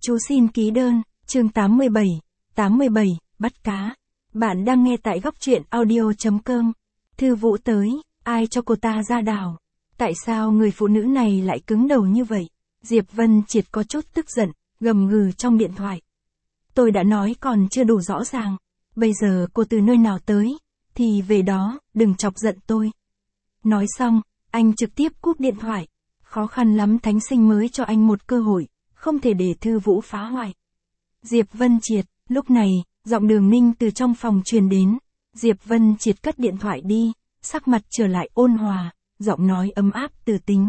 Chú xin ký đơn, chương 87, bắt cá. Bạn đang nghe tại góc truyện audio.com. Thư Vũ tới, ai cho cô ta ra đảo? Tại sao người phụ nữ này lại cứng đầu như vậy? Diệp Vân Triệt có chút tức giận, gầm gừ trong điện thoại. Tôi đã nói còn chưa đủ rõ ràng. Bây giờ cô từ nơi nào tới, thì về đó, đừng chọc giận tôi. Nói xong, anh trực tiếp cúp điện thoại. Khó khăn lắm Thánh Sinh mới cho anh một cơ hội, không thể để Thư Vũ phá hoại. Diệp Vân Triệt, lúc này, giọng Đường Ninh từ trong phòng truyền đến. Diệp Vân Triệt cất điện thoại đi, sắc mặt trở lại ôn hòa, giọng nói ấm áp từ tính.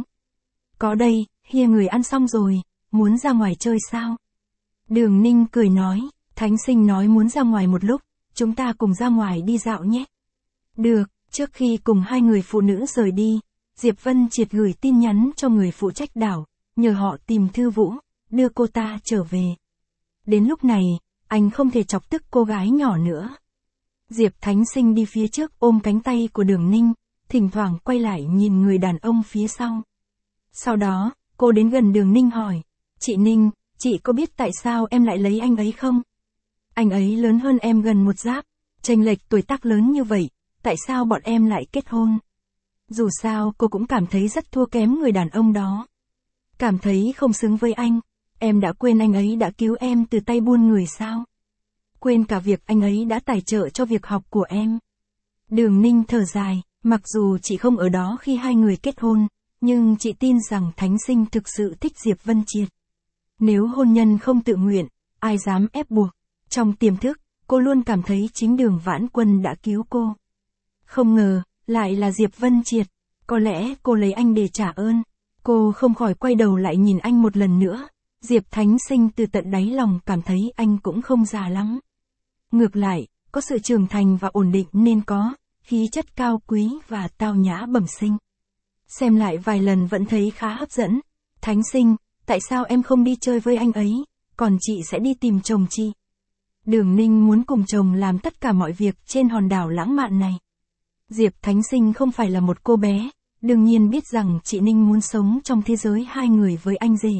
Có đây, Hia người ăn xong rồi, muốn ra ngoài chơi sao? Đường Ninh cười nói, Thánh Sinh nói muốn ra ngoài một lúc, chúng ta cùng ra ngoài đi dạo nhé. Được, trước khi cùng hai người phụ nữ rời đi, Diệp Vân Triệt gửi tin nhắn cho người phụ trách đảo, nhờ họ tìm Thư Vũ, đưa cô ta trở về. Đến lúc này, anh không thể chọc tức cô gái nhỏ nữa. Diệp Thánh Sinh đi phía trước ôm cánh tay của Đường Ninh, thỉnh thoảng quay lại nhìn người đàn ông phía sau. Sau đó, cô đến gần Đường Ninh hỏi, chị Ninh, chị có biết tại sao em lại lấy anh ấy không? Anh ấy lớn hơn em gần một giáp, chênh lệch tuổi tác lớn như vậy, tại sao bọn em lại kết hôn? Dù sao cô cũng cảm thấy rất thua kém người đàn ông đó. Cảm thấy không xứng với anh, em đã quên anh ấy đã cứu em từ tay buôn người sao? Quên cả việc anh ấy đã tài trợ cho việc học của em. Đường Ninh thở dài, mặc dù chị không ở đó khi hai người kết hôn, nhưng chị tin rằng Thánh Sinh thực sự thích Diệp Vân Triệt. Nếu hôn nhân không tự nguyện, ai dám ép buộc? Trong tiềm thức, cô luôn cảm thấy chính Đường Vãn Quân đã cứu cô. Không ngờ, lại là Diệp Vân Triệt, có lẽ cô lấy anh để trả ơn. Cô không khỏi quay đầu lại nhìn anh một lần nữa. Diệp Thánh Sinh từ tận đáy lòng cảm thấy anh cũng không già lắm. Ngược lại, có sự trưởng thành và ổn định nên có, khí chất cao quý và tao nhã bẩm sinh. Xem lại vài lần vẫn thấy khá hấp dẫn. Thánh Sinh, tại sao em không đi chơi với anh ấy, còn chị sẽ đi tìm chồng chị? Đường Ninh muốn cùng chồng làm tất cả mọi việc trên hòn đảo lãng mạn này. Diệp Thánh Sinh không phải là một cô bé, đương nhiên biết rằng chị Ninh muốn sống trong thế giới hai người với anh rể.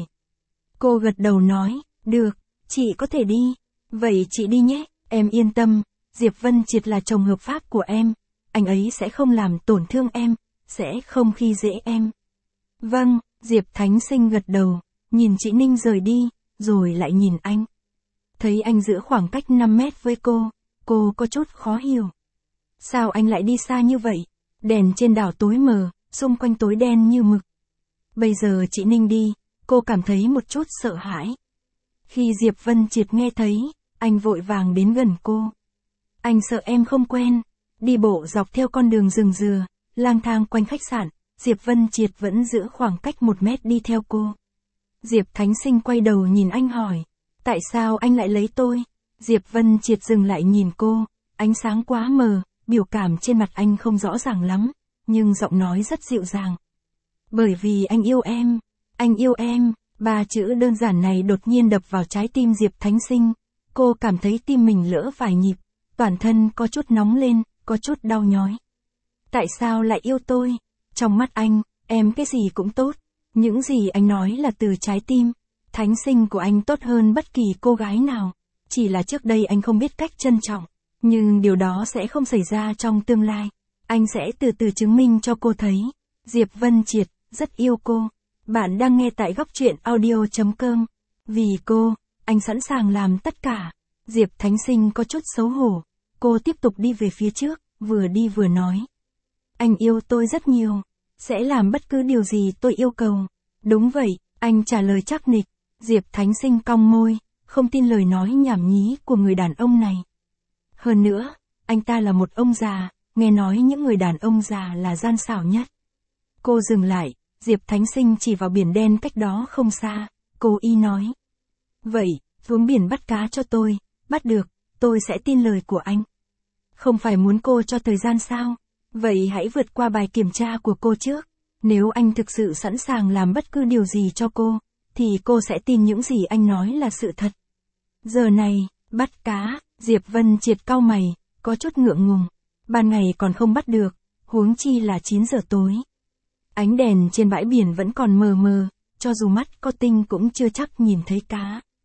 Cô gật đầu nói, được, chị có thể đi. Vậy chị đi nhé, em yên tâm, Diệp Vân Triệt là chồng hợp pháp của em, anh ấy sẽ không làm tổn thương em, sẽ không khi dễ em. Vâng, Diệp Thánh Sinh gật đầu, nhìn chị Ninh rời đi, rồi lại nhìn anh. Thấy anh giữ khoảng cách 5 mét với cô có chút khó hiểu. Sao anh lại đi xa như vậy? Đèn trên đảo tối mờ, xung quanh tối đen như mực. Bây giờ chị Ninh đi, cô cảm thấy một chút sợ hãi. Khi Diệp Vân Triệt nghe thấy, anh vội vàng đến gần cô. Anh sợ em không quen. Đi bộ dọc theo con đường rừng dừa, lang thang quanh khách sạn, Diệp Vân Triệt vẫn giữ khoảng cách 1 mét đi theo cô. Diệp Thánh Sinh quay đầu nhìn anh hỏi, tại sao anh lại lấy tôi? Diệp Vân Triệt dừng lại nhìn cô, ánh sáng quá mờ, biểu cảm trên mặt anh không rõ ràng lắm, nhưng giọng nói rất dịu dàng. Bởi vì anh yêu em, 3 chữ đơn giản này đột nhiên đập vào trái tim Diệp Thánh Sinh. Cô cảm thấy tim mình lỡ vài nhịp, toàn thân có chút nóng lên, có chút đau nhói. Tại sao lại yêu tôi? Trong mắt anh, em cái gì cũng tốt. Những gì anh nói là từ trái tim. Thánh Sinh của anh tốt hơn bất kỳ cô gái nào. Chỉ là trước đây anh không biết cách trân trọng. Nhưng điều đó sẽ không xảy ra trong tương lai. Anh sẽ từ từ chứng minh cho cô thấy. Diệp Vân Triệt, rất yêu cô. Bạn đang nghe tại góc truyện audio.com. Vì cô, anh sẵn sàng làm tất cả. Diệp Thánh Sinh có chút xấu hổ. Cô tiếp tục đi về phía trước, vừa đi vừa nói. Anh yêu tôi rất nhiều. Sẽ làm bất cứ điều gì tôi yêu cầu. Đúng vậy, anh trả lời chắc nịch. Diệp Thánh Sinh cong môi, không tin lời nói nhảm nhí của người đàn ông này. Hơn nữa, anh ta là một ông già, nghe nói những người đàn ông già là gian xảo nhất. Cô dừng lại, Diệp Thánh Sinh chỉ vào biển đen cách đó không xa, cô y nói. Vậy, xuống biển bắt cá cho tôi, bắt được, tôi sẽ tin lời của anh. Không phải muốn cô cho thời gian sao? Vậy hãy vượt qua bài kiểm tra của cô trước. Nếu anh thực sự sẵn sàng làm bất cứ điều gì cho cô, thì cô sẽ tin những gì anh nói là sự thật. Giờ này, bắt cá, Diệp Vân Triệt cau mày, có chút ngượng ngùng. Ban ngày còn không bắt được, huống chi là 9 giờ tối. Ánh đèn trên bãi biển vẫn còn mờ mờ, cho dù mắt có tinh cũng chưa chắc nhìn thấy cá.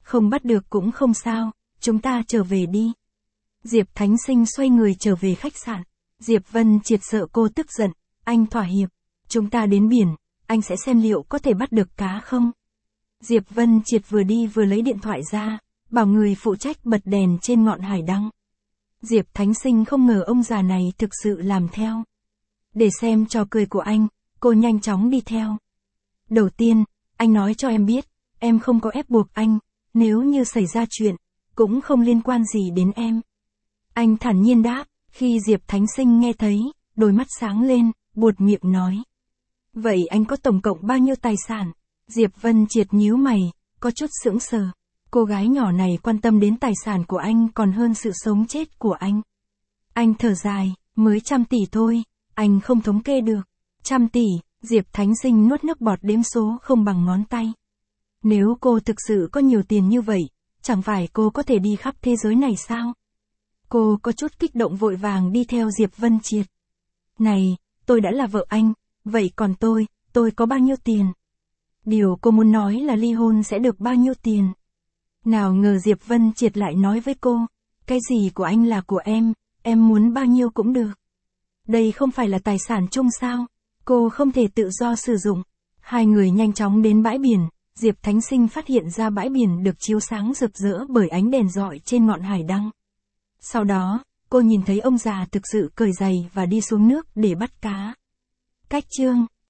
Không bắt được cũng không sao, chúng ta trở về đi. Diệp Thánh Sinh xoay người trở về khách sạn. Diệp Vân Triệt sợ cô tức giận, anh thỏa hiệp. Chúng ta đến biển, anh sẽ xem liệu có thể bắt được cá không. Diệp Vân Triệt vừa đi vừa lấy điện thoại ra, bảo người phụ trách bật đèn trên ngọn hải đăng. Diệp Thánh Sinh không ngờ ông già này thực sự làm theo. Để xem trò cười của anh, cô nhanh chóng đi theo. Đầu tiên, anh nói cho em biết, em không có ép buộc anh, nếu như xảy ra chuyện, cũng không liên quan gì đến em. Anh thản nhiên đáp, khi Diệp Thánh Sinh nghe thấy, đôi mắt sáng lên, buột miệng nói. Vậy anh có tổng cộng bao nhiêu tài sản? Diệp Vân Triệt nhíu mày, có chút sững sờ. Cô gái nhỏ này quan tâm đến tài sản của anh còn hơn sự sống chết của anh. Anh thở dài, mới 100 tỷ thôi, anh không thống kê được. 100 tỷ, Diệp Thánh Sinh nuốt nước bọt đếm số không bằng ngón tay. Nếu cô thực sự có nhiều tiền như vậy, chẳng phải cô có thể đi khắp thế giới này sao? Cô có chút kích động vội vàng đi theo Diệp Vân Triệt. Này, tôi đã là vợ anh, vậy còn tôi có bao nhiêu tiền? Điều cô muốn nói là ly hôn sẽ được bao nhiêu tiền? Nào ngờ Diệp Vân Triệt lại nói với cô, cái gì của anh là của em muốn bao nhiêu cũng được. Đây không phải là tài sản chung sao? Cô không thể tự do sử dụng. Hai người nhanh chóng đến bãi biển, Diệp Thánh Sinh phát hiện ra bãi biển được chiếu sáng rực rỡ bởi ánh đèn rọi trên ngọn hải đăng. Sau đó, cô nhìn thấy ông già thực sự cởi giày và đi xuống nước để bắt cá. Cách chương